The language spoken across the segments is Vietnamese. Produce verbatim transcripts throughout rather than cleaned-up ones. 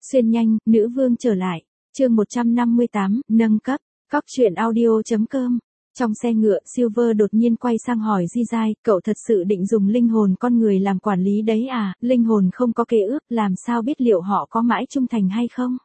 Xuyên nhanh, nữ vương trở lại. Chương một trăm năm mươi tám, nâng cấp. Cóc truyện audio chấm com. Trong xe ngựa, Silver đột nhiên quay sang hỏi Jizai, cậu thật sự định dùng linh hồn con người làm quản lý đấy à, linh hồn không có kế ước, làm sao biết liệu họ có mãi trung thành hay không?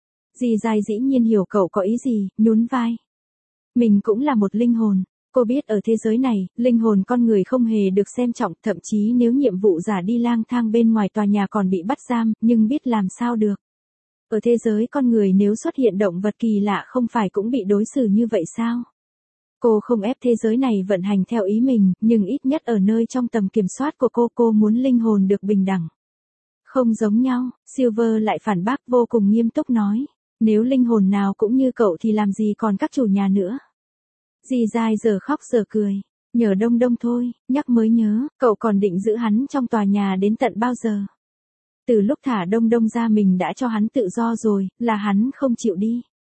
Jizai dĩ nhiên hiểu cậu có ý gì, nhún vai. Mình cũng là một linh hồn. Cô biết ở thế giới này, linh hồn con người không hề được xem trọng, thậm chí nếu nhiệm vụ giả đi lang thang bên ngoài tòa nhà còn bị bắt giam, nhưng biết làm sao được. Ở thế giới con người nếu xuất hiện động vật kỳ lạ không phải cũng bị đối xử như vậy sao? Cô không ép thế giới này vận hành theo ý mình, nhưng ít nhất ở nơi trong tầm kiểm soát của cô, cô muốn linh hồn được bình đẳng. Không giống nhau, Silver lại phản bác vô cùng nghiêm túc nói. Nếu linh hồn nào cũng như cậu thì làm gì còn các chủ nhà nữa. Jizai giờ khóc giờ cười. Nhờ Đông Đông thôi, nhắc mới nhớ, cậu còn định giữ hắn trong tòa nhà đến tận bao giờ? Từ lúc thả Đông Đông ra mình đã cho hắn tự do rồi, là hắn không chịu đi.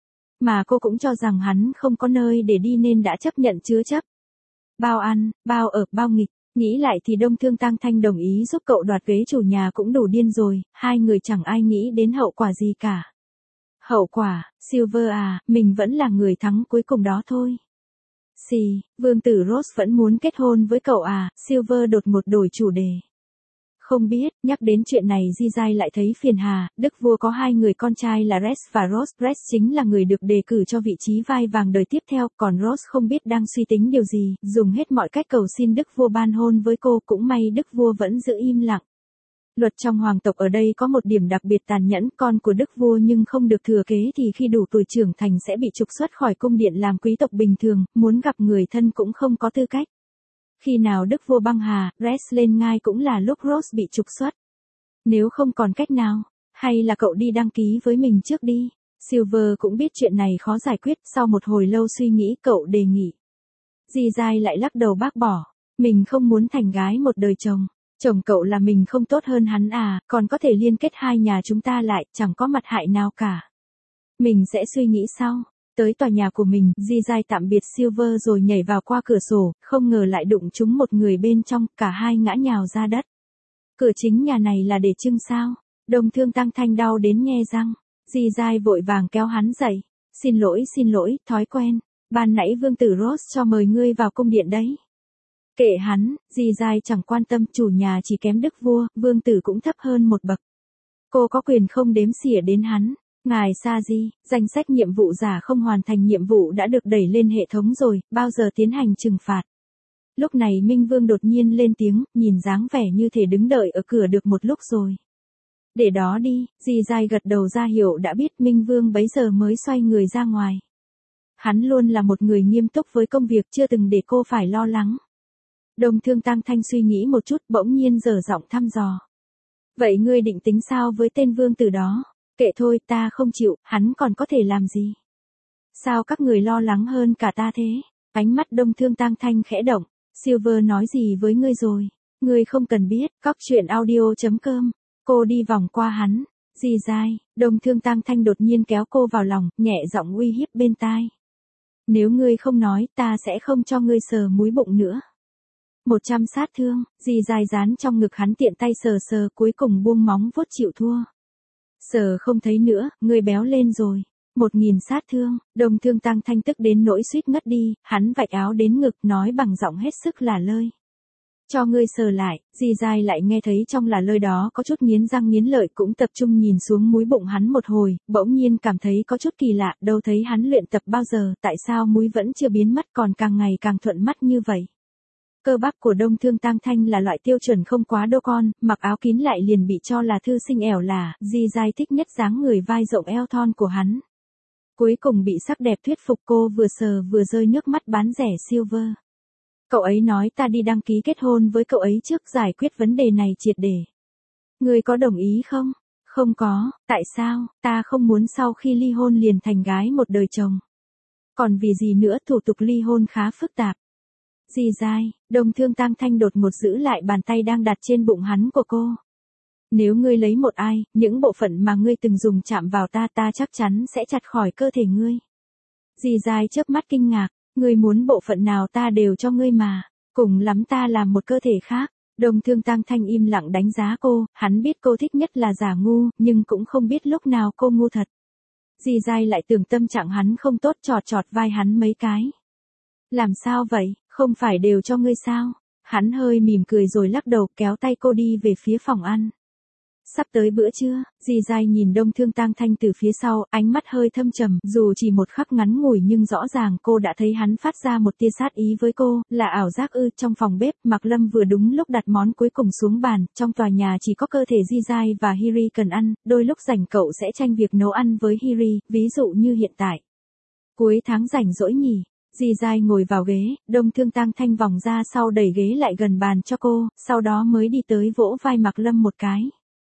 Mà cô cũng cho rằng hắn không có nơi để đi nên đã chấp nhận chứa chấp. Bao ăn, bao ở, bao nghịch. Nghĩ lại thì Đông Thương Tăng Thanh đồng ý giúp cậu đoạt ghế chủ nhà cũng đủ điên rồi, hai người chẳng ai nghĩ đến hậu quả gì cả. Hậu quả, Silver à, mình vẫn là người thắng cuối cùng đó thôi. Xì, vương tử Rose vẫn muốn kết hôn với cậu à, Silver đột ngột đổi chủ đề. Không biết, nhắc đến chuyện này Jizai lại thấy phiền hà, đức vua có hai người con trai là Rex và Rose. Rex chính là người được đề cử cho vị trí vai vàng đời tiếp theo, còn Rose không biết đang suy tính điều gì, dùng hết mọi cách cầu xin đức vua ban hôn với cô, cũng may đức vua vẫn giữ im lặng. Luật trong hoàng tộc ở đây có một điểm đặc biệt tàn nhẫn, con của đức vua nhưng không được thừa kế thì khi đủ tuổi trưởng thành sẽ bị trục xuất khỏi cung điện làm quý tộc bình thường, muốn gặp người thân cũng không có tư cách. Khi nào đức vua băng hà, Rex lên ngai cũng là lúc Rose bị trục xuất. Nếu không còn cách nào, hay là cậu đi đăng ký với mình trước đi. Silver cũng biết chuyện này khó giải quyết, sau một hồi lâu suy nghĩ cậu đề nghị. Jizai lại lắc đầu bác bỏ, mình không muốn thành gái một đời chồng. Chồng cậu là mình không tốt hơn hắn à, còn có thể liên kết hai nhà chúng ta lại, chẳng có mặt hại nào cả. Mình sẽ suy nghĩ sau. Tới tòa nhà của mình, Jizai tạm biệt Silver rồi nhảy vào qua cửa sổ, không ngờ lại đụng trúng một người bên trong, cả hai ngã nhào ra đất. Cửa chính nhà này là để trưng sao? Đông Thương Tăng Thanh đau đến nhe răng. Jizai vội vàng kéo hắn dậy. Xin lỗi xin lỗi, thói quen. Ban nãy vương tử Rose cho mời ngươi vào cung điện đấy. Kệ hắn, Jizai chẳng quan tâm, chủ nhà chỉ kém đức vua, vương tử cũng thấp hơn một bậc. Cô có quyền không đếm xỉa đến hắn. Ngài Sa-di, danh sách nhiệm vụ giả không hoàn thành nhiệm vụ đã được đẩy lên hệ thống rồi, bao giờ tiến hành trừng phạt? Lúc này Minh Vương đột nhiên lên tiếng, nhìn dáng vẻ như thể đứng đợi ở cửa được một lúc rồi. Để đó đi, Jizai gật đầu ra hiệu đã biết. Minh Vương bấy giờ mới xoay người ra ngoài. Hắn luôn là một người nghiêm túc với công việc, chưa từng để cô phải lo lắng. Đông Thương Tăng Thanh suy nghĩ một chút, bỗng nhiên giở giọng thăm dò. Vậy ngươi định tính sao với tên vương tử đó? Kệ thôi, ta không chịu, hắn còn có thể làm gì? Sao các người lo lắng hơn cả ta thế? Ánh mắt Đông Thương Tăng Thanh khẽ động. Silver nói gì với ngươi rồi? Ngươi không cần biết. Cóc truyện audio chấm com. Cô đi vòng qua hắn. Jizai, Đông Thương Tăng Thanh đột nhiên kéo cô vào lòng, nhẹ giọng uy hiếp bên tai. Nếu ngươi không nói, ta sẽ không cho ngươi sờ múi bụng nữa. Một trăm sát thương, Jizai dán trong ngực hắn, tiện tay sờ sờ, cuối cùng buông móng vuốt chịu thua. Sờ không thấy nữa, ngươi béo lên rồi. Một nghìn sát thương, Đông Thương Tăng Thanh tức đến nỗi suýt ngất đi, hắn vạch áo đến ngực, nói bằng giọng hết sức là lơi. Cho ngươi sờ lại. Jizai lại nghe thấy trong là lơi đó có chút nghiến răng nghiến lợi, cũng tập trung nhìn xuống múi bụng hắn một hồi, bỗng nhiên cảm thấy có chút kỳ lạ, đâu thấy hắn luyện tập bao giờ, tại sao múi vẫn chưa biến mất còn càng ngày càng thuận mắt như vậy. Cơ bắp của Đông Thương Tăng Thanh là loại tiêu chuẩn không quá đô con, mặc áo kín lại liền bị cho là thư sinh ẻo lả. Jizai thích nhất dáng người vai rộng eo thon của hắn. Cuối cùng bị sắc đẹp thuyết phục, cô vừa sờ vừa rơi nước mắt bán rẻ Silver. Cậu ấy nói ta đi đăng ký kết hôn với cậu ấy trước, giải quyết vấn đề này triệt để. Ngươi có đồng ý không? Không có, tại sao? Ta không muốn sau khi ly hôn liền thành gái một đời chồng. Còn vì gì nữa, thủ tục ly hôn khá phức tạp. Jizai, Đông Thương Tăng Thanh đột ngột giữ lại bàn tay đang đặt trên bụng hắn của cô. Nếu ngươi lấy một ai, những bộ phận mà ngươi từng dùng chạm vào ta, ta chắc chắn sẽ chặt khỏi cơ thể ngươi. Jizai chớp mắt kinh ngạc, ngươi muốn bộ phận nào ta đều cho ngươi mà, cùng lắm ta làm một cơ thể khác. Đông Thương Tang Thanh im lặng đánh giá cô, hắn biết cô thích nhất là giả ngu, nhưng cũng không biết lúc nào cô ngu thật. Dì dai lại tưởng tâm trạng hắn không tốt, chọt chọt vai hắn mấy cái. Làm sao vậy, không phải đều cho ngươi sao? Hắn hơi mỉm cười rồi lắc đầu, kéo tay cô đi về phía phòng ăn. Sắp tới bữa trưa, dì dai nhìn Đông Thương Tang Thanh từ phía sau, ánh mắt hơi thâm trầm, dù chỉ một khắc ngắn ngủi nhưng rõ ràng cô đã thấy hắn phát ra một tia sát ý với cô, là ảo giác ư? Trong phòng bếp, Mạc Lâm vừa đúng lúc đặt món cuối cùng xuống bàn, trong tòa nhà chỉ có cơ thể dì dai và Hiri cần ăn, đôi lúc rảnh cậu sẽ tranh việc nấu ăn với Hiri, ví dụ như hiện tại. Cuối tháng rảnh rỗi nhỉ? Dì dai ngồi vào ghế, Đông Thương Tang Thanh vòng ra sau đẩy ghế lại gần bàn cho cô, sau đó mới đi tới vỗ vai Mạc Lâm một cái.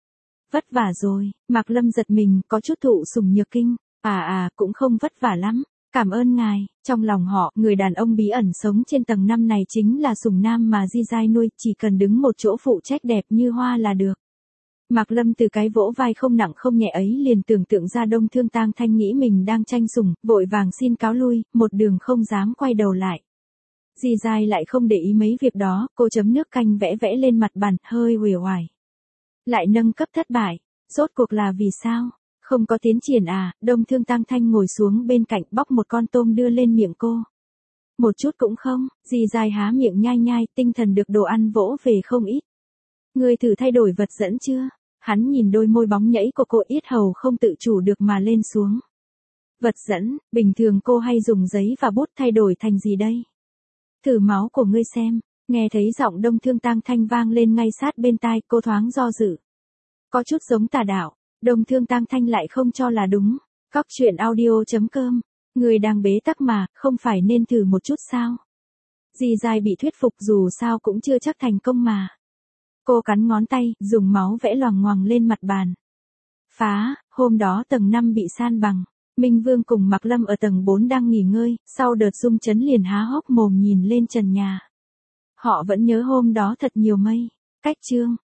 Vất vả rồi, Mạc Lâm giật mình, có chút thụ sủng nhược kinh. À à, cũng không vất vả lắm. Cảm ơn ngài. Trong lòng họ, người đàn ông bí ẩn sống trên tầng năm này chính là sủng nam mà Di Giai nuôi, chỉ cần đứng một chỗ phụ trách đẹp như hoa là được. Mạc Lâm từ cái vỗ vai không nặng không nhẹ ấy liền tưởng tượng ra Đông Thương Tang Thanh nghĩ mình đang tranh sủng, vội vàng xin cáo lui, một đường không dám quay đầu lại. Di Giai lại không để ý mấy việc đó, cô chấm nước canh vẽ vẽ lên mặt bàn, hơi uể oải. Lại nâng cấp thất bại, rốt cuộc là vì sao? Không có tiến triển à? Đông Thương Tang Thanh ngồi xuống bên cạnh bóc một con tôm đưa lên miệng cô. Một chút cũng không, Dì Dai há miệng nhai nhai, tinh thần được đồ ăn vỗ về không ít. Ngươi thử thay đổi vật dẫn chưa? Hắn nhìn đôi môi bóng nhẫy của cô, yết hầu không tự chủ được mà lên xuống. Vật dẫn, bình thường cô hay dùng giấy và bút, thay đổi thành gì đây? Thử máu của ngươi xem. Nghe thấy giọng Đông Thương Tang Thanh vang lên ngay sát bên tai, cô thoáng do dự. Có chút giống tà đạo, Đông Thương Tang Thanh lại không cho là đúng. Cóc truyện audio chấm com, người đang bế tắc mà, không phải nên thử một chút sao? Dì Dai bị thuyết phục, dù sao cũng chưa chắc thành công mà. Cô cắn ngón tay, dùng máu vẽ loằng ngoằng lên mặt bàn. Phá, hôm đó tầng năm bị san bằng. Minh Vương cùng Mạc Lâm ở tầng bốn đang nghỉ ngơi, sau đợt rung chấn liền há hốc mồm nhìn lên trần nhà. Họ vẫn nhớ hôm đó thật nhiều mây. Cách chương